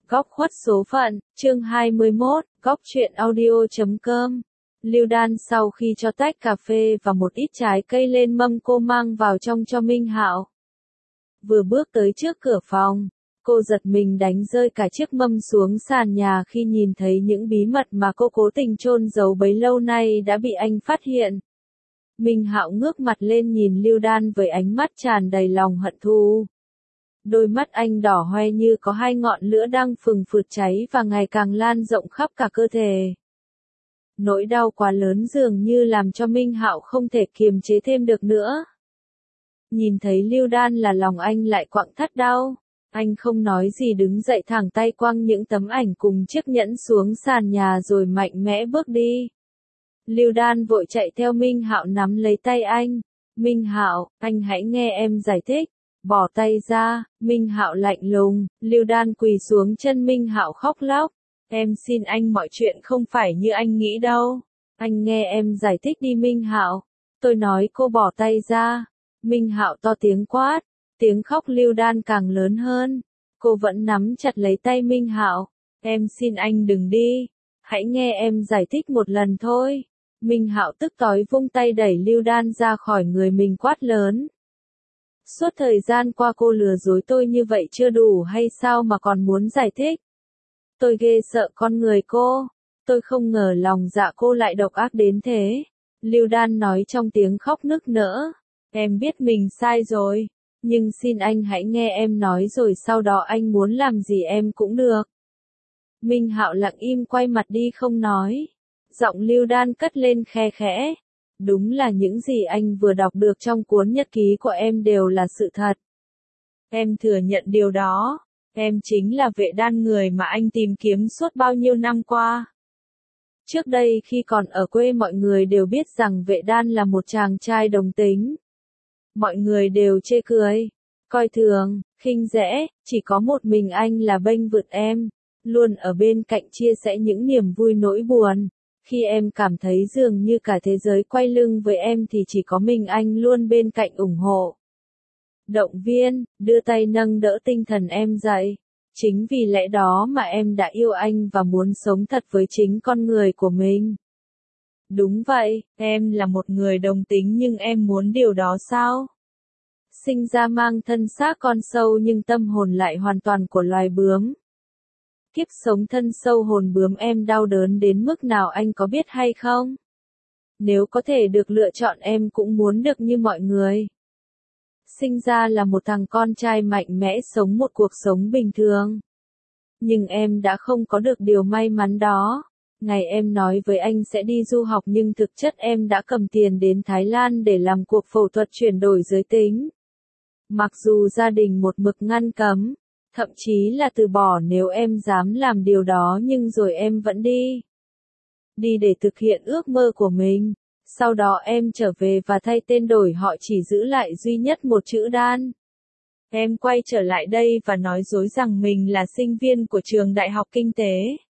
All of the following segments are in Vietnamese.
Góc khuất số phận, chương 21, góc truyện audio.com. Lưu Đan sau khi cho tách cà phê và một ít trái cây lên mâm cô mang vào trong cho Minh Hạo. Vừa bước tới trước cửa phòng, cô giật mình đánh rơi cả chiếc mâm xuống sàn nhà khi nhìn thấy những bí mật mà cô cố tình chôn giấu bấy lâu nay đã bị anh phát hiện. Minh Hạo ngước mặt lên nhìn Lưu Đan với ánh mắt tràn đầy lòng hận thù. Đôi mắt anh đỏ hoe như có hai ngọn lửa đang phừng phụt cháy và ngày càng lan rộng khắp cả cơ thể. Nỗi đau quá lớn dường như làm cho Minh Hạo không thể kiềm chế thêm được nữa. Nhìn thấy Lưu Đan là lòng anh lại quặn thắt đau. Anh không nói gì đứng dậy thẳng tay quăng những tấm ảnh cùng chiếc nhẫn xuống sàn nhà rồi mạnh mẽ bước đi. Lưu Đan vội chạy theo Minh Hạo nắm lấy tay anh. Minh Hạo, anh hãy nghe em giải thích. Bỏ tay ra, Minh Hạo lạnh lùng. Lưu Đan quỳ xuống chân Minh Hạo khóc lóc. Em xin anh, mọi chuyện không phải như anh nghĩ đâu. Anh nghe em giải thích đi Minh Hạo. Tôi nói cô bỏ tay ra. Minh Hạo to tiếng quát. Tiếng khóc Lưu Đan càng lớn hơn. Cô vẫn nắm chặt lấy tay Minh Hạo. Em xin anh đừng đi. Hãy nghe em giải thích một lần thôi. Minh Hạo tức tối vung tay đẩy Lưu Đan ra khỏi người mình quát lớn. Suốt thời gian qua cô lừa dối tôi như vậy chưa đủ hay sao mà còn muốn giải thích? Tôi ghê sợ con người cô. Tôi không ngờ lòng dạ cô lại độc ác đến thế. Lưu Đan nói trong tiếng khóc nức nở. Em biết mình sai rồi. Nhưng xin anh hãy nghe em nói rồi sau đó anh muốn làm gì em cũng được. Minh Hạo lặng im quay mặt đi không nói. Giọng Lưu Đan cất lên khe khẽ. Đúng là những gì anh vừa đọc được trong cuốn nhật ký của em đều là sự thật. Em thừa nhận điều đó. Em chính là Vệ Đan, người mà anh tìm kiếm suốt bao nhiêu năm qua. Trước đây khi còn ở quê mọi người đều biết rằng Vệ Đan là một chàng trai đồng tính. Mọi người đều chê cười, coi thường, khinh rẻ, chỉ có một mình anh là bênh vực em, luôn ở bên cạnh chia sẻ những niềm vui nỗi buồn. Khi em cảm thấy dường như cả thế giới quay lưng với em thì chỉ có mình anh luôn bên cạnh ủng hộ. Động viên, đưa tay nâng đỡ tinh thần em dậy. Chính vì lẽ đó mà em đã yêu anh và muốn sống thật với chính con người của mình. Đúng vậy, em là một người đồng tính nhưng em muốn điều đó sao? Sinh ra mang thân xác con sâu nhưng tâm hồn lại hoàn toàn của loài bướm. Kiếp sống thân sâu hồn bướm em đau đớn đến mức nào anh có biết hay không? Nếu có thể được lựa chọn em cũng muốn được như mọi người. Sinh ra là một thằng con trai mạnh mẽ sống một cuộc sống bình thường. Nhưng em đã không có được điều may mắn đó. Ngày em nói với anh sẽ đi du học nhưng thực chất em đã cầm tiền đến Thái Lan để làm cuộc phẫu thuật chuyển đổi giới tính. Mặc dù gia đình một mực ngăn cấm, thậm chí là từ bỏ nếu em dám làm điều đó nhưng rồi em vẫn đi. Đi để thực hiện ước mơ của mình. Sau đó em trở về và thay tên đổi họ chỉ giữ lại duy nhất một chữ Đan. Em quay trở lại đây và nói dối rằng mình là sinh viên của trường đại học kinh tế.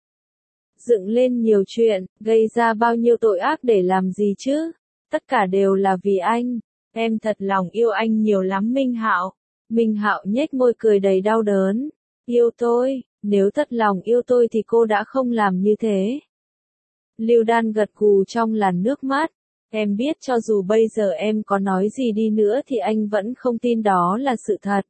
Dựng lên nhiều chuyện, gây ra bao nhiêu tội ác để làm gì chứ? Tất cả đều là vì anh. Em thật lòng yêu anh nhiều lắm Minh Hạo. Minh Hạo nhếch môi cười đầy đau đớn. Yêu tôi, nếu thật lòng yêu tôi thì cô đã không làm như thế. Lưu Đan gật gù trong làn nước mắt. Em biết cho dù bây giờ em có nói gì đi nữa thì anh vẫn không tin đó là sự thật.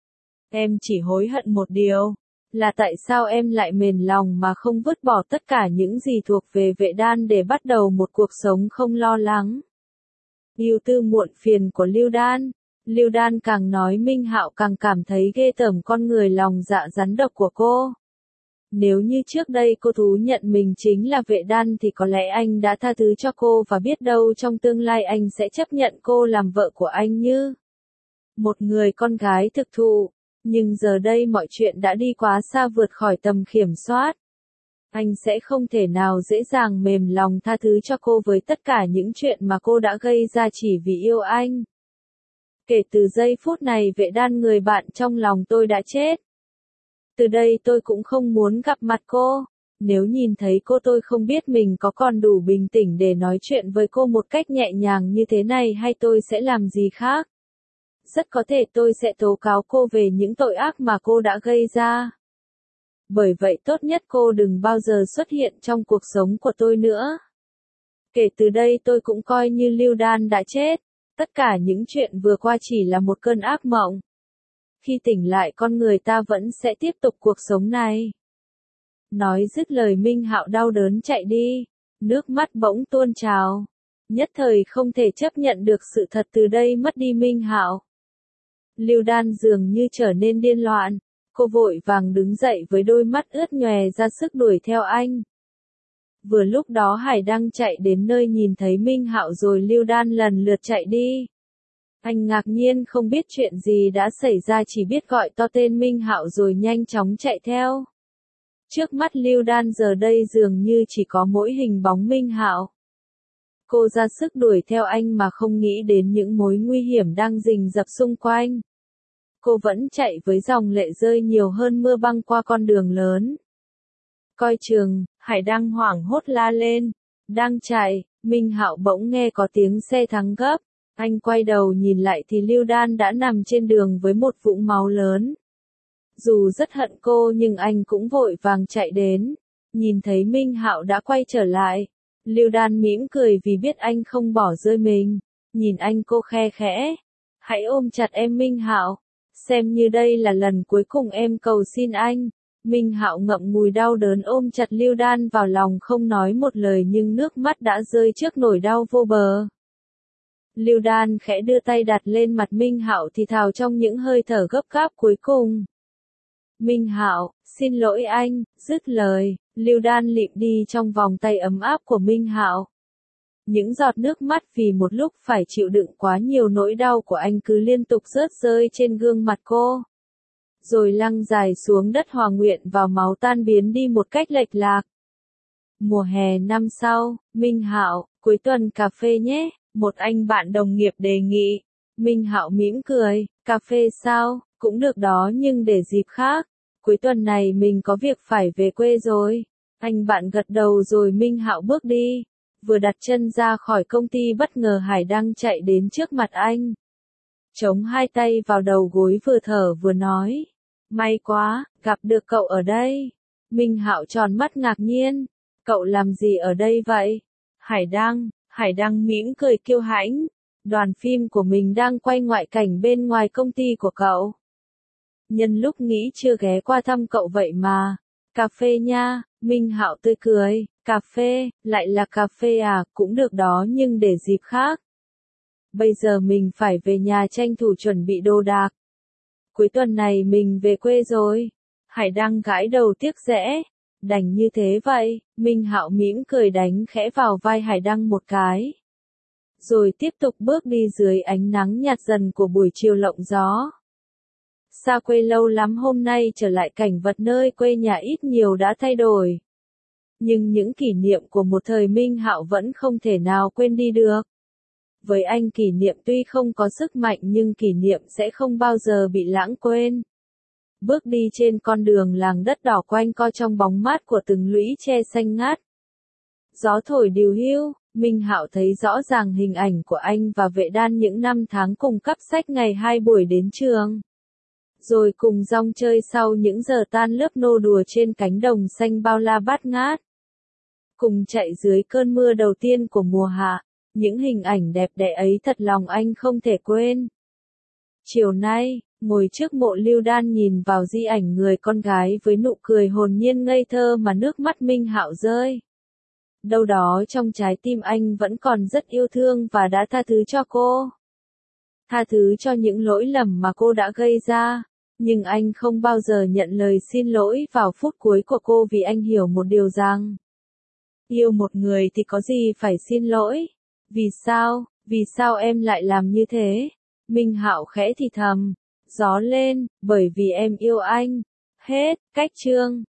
Em chỉ hối hận một điều, là tại sao em lại mềm lòng mà không vứt bỏ tất cả những gì thuộc về Vệ Đan để bắt đầu một cuộc sống không lo lắng. Ưu tư muộn phiền của Lưu Đan. Lưu Đan càng nói Minh Hạo càng cảm thấy ghê tởm con người lòng dạ rắn độc của cô. Nếu như trước đây cô thú nhận mình chính là Vệ Đan thì có lẽ anh đã tha thứ cho cô và biết đâu trong tương lai anh sẽ chấp nhận cô làm vợ của anh như một người con gái thực thụ. Nhưng giờ đây mọi chuyện đã đi quá xa vượt khỏi tầm kiểm soát. Anh sẽ không thể nào dễ dàng mềm lòng tha thứ cho cô với tất cả những chuyện mà cô đã gây ra chỉ vì yêu anh. Kể từ giây phút này Vệ Đan người bạn trong lòng tôi đã chết. Từ đây tôi cũng không muốn gặp mặt cô. Nếu nhìn thấy cô tôi không biết mình có còn đủ bình tĩnh để nói chuyện với cô một cách nhẹ nhàng như thế này hay tôi sẽ làm gì khác. Rất có thể tôi sẽ tố cáo cô về những tội ác mà cô đã gây ra. Bởi vậy tốt nhất cô đừng bao giờ xuất hiện trong cuộc sống của tôi nữa. Kể từ đây tôi cũng coi như Lưu Đan đã chết. Tất cả những chuyện vừa qua chỉ là một cơn ác mộng. Khi tỉnh lại con người ta vẫn sẽ tiếp tục cuộc sống này. Nói dứt lời Minh Hạo đau đớn chạy đi. Nước mắt bỗng tuôn trào. Nhất thời không thể chấp nhận được sự thật từ đây mất đi Minh Hạo. Lưu Đan dường như trở nên điên loạn. Cô vội vàng đứng dậy với đôi mắt ướt nhòe ra sức đuổi theo anh. Vừa lúc đó Hải Đăng chạy đến nơi nhìn thấy Minh Hạo rồi Lưu Đan lần lượt chạy đi. Anh ngạc nhiên không biết chuyện gì đã xảy ra, chỉ biết gọi to tên Minh Hạo rồi nhanh chóng chạy theo. Trước mắt Lưu Đan giờ đây dường như chỉ có mỗi hình bóng Minh Hạo. Cô ra sức đuổi theo anh mà không nghĩ đến những mối nguy hiểm đang rình rập xung quanh. Cô vẫn chạy với dòng lệ rơi nhiều hơn mưa băng qua con đường lớn. Coi chừng, Hải Đăng hoảng hốt la lên. Đang chạy, Minh Hạo bỗng nghe có tiếng xe thắng gấp. Anh quay đầu nhìn lại thì Lưu Đan đã nằm trên đường với một vũng máu lớn. Dù rất hận cô nhưng anh cũng vội vàng chạy đến. Nhìn thấy Minh Hạo đã quay trở lại. Lưu Đan mỉm cười vì biết anh không bỏ rơi mình. Nhìn anh cô khe khẽ. Hãy ôm chặt em Minh Hạo. Xem như đây là lần cuối cùng em cầu xin anh. Minh Hạo ngậm ngùi đau đớn ôm chặt Lưu Đan vào lòng không nói một lời nhưng nước mắt đã rơi trước nỗi đau vô bờ. Lưu Đan khẽ đưa tay đặt lên mặt Minh Hạo thì thào trong những hơi thở gấp gáp cuối cùng. Minh Hạo, xin lỗi anh, dứt lời, Lưu Đan lịm đi trong vòng tay ấm áp của Minh Hạo. Những giọt nước mắt vì một lúc phải chịu đựng quá nhiều nỗi đau của anh cứ liên tục rớt rơi trên gương mặt cô. Rồi lăn dài xuống đất hòa nguyện vào máu tan biến đi một cách lệch lạc. Mùa hè năm sau, Minh Hạo, cuối tuần cà phê nhé, một anh bạn đồng nghiệp đề nghị. Minh Hạo mỉm cười, cà phê sao, cũng được đó nhưng để dịp khác. Cuối tuần này mình có việc phải về quê rồi. Anh bạn gật đầu rồi Minh Hạo bước đi. Vừa đặt chân ra khỏi công ty bất ngờ Hải Đăng chạy đến trước mặt anh. Chống hai tay vào đầu gối vừa thở vừa nói. May quá, gặp được cậu ở đây. Minh Hạo tròn mắt ngạc nhiên. Cậu làm gì ở đây vậy? Hải Đăng mỉm cười kiêu hãnh. Đoàn phim của mình đang quay ngoại cảnh bên ngoài công ty của cậu. Nhân lúc nghĩ chưa ghé qua thăm cậu vậy mà. Cà phê nha, Minh Hạo tươi cười. Cà phê, lại là cà phê à, cũng được đó nhưng để dịp khác. Bây giờ mình phải về nhà tranh thủ chuẩn bị đồ đạc. Cuối tuần này mình về quê rồi. Hải Đăng gãi đầu tiếc rẽ. Đành như thế vậy, Minh Hạo mỉm cười đánh khẽ vào vai Hải Đăng một cái. Rồi tiếp tục bước đi dưới ánh nắng nhạt dần của buổi chiều lộng gió. Xa quê lâu lắm hôm nay trở lại cảnh vật nơi quê nhà ít nhiều đã thay đổi. Nhưng những kỷ niệm của một thời Minh Hạo vẫn không thể nào quên đi được. Với anh kỷ niệm tuy không có sức mạnh nhưng kỷ niệm sẽ không bao giờ bị lãng quên. Bước đi trên con đường làng đất đỏ quanh co trong bóng mát của từng lũy tre xanh ngát. Gió thổi điều hiu, Minh Hạo thấy rõ ràng hình ảnh của anh và Vệ Đan những năm tháng cùng cắp sách ngày 2 buổi đến trường. Rồi cùng rong chơi sau những giờ tan lớp nô đùa trên cánh đồng xanh bao la bát ngát. Cùng chạy dưới cơn mưa đầu tiên của mùa hạ, những hình ảnh đẹp đẽ ấy thật lòng anh không thể quên. Chiều nay, ngồi trước mộ Lưu Đan nhìn vào di ảnh người con gái với nụ cười hồn nhiên ngây thơ mà nước mắt Minh Hạo rơi. Đâu đó trong trái tim anh vẫn còn rất yêu thương và đã tha thứ cho cô. Tha thứ cho những lỗi lầm mà cô đã gây ra. Nhưng anh không bao giờ nhận lời xin lỗi vào phút cuối của cô vì anh hiểu một điều rằng. Yêu một người thì có gì phải xin lỗi. Vì sao em lại làm như thế? Minh Hạo khẽ thì thầm. Gió lên, bởi vì em yêu anh. Hết, cách chương.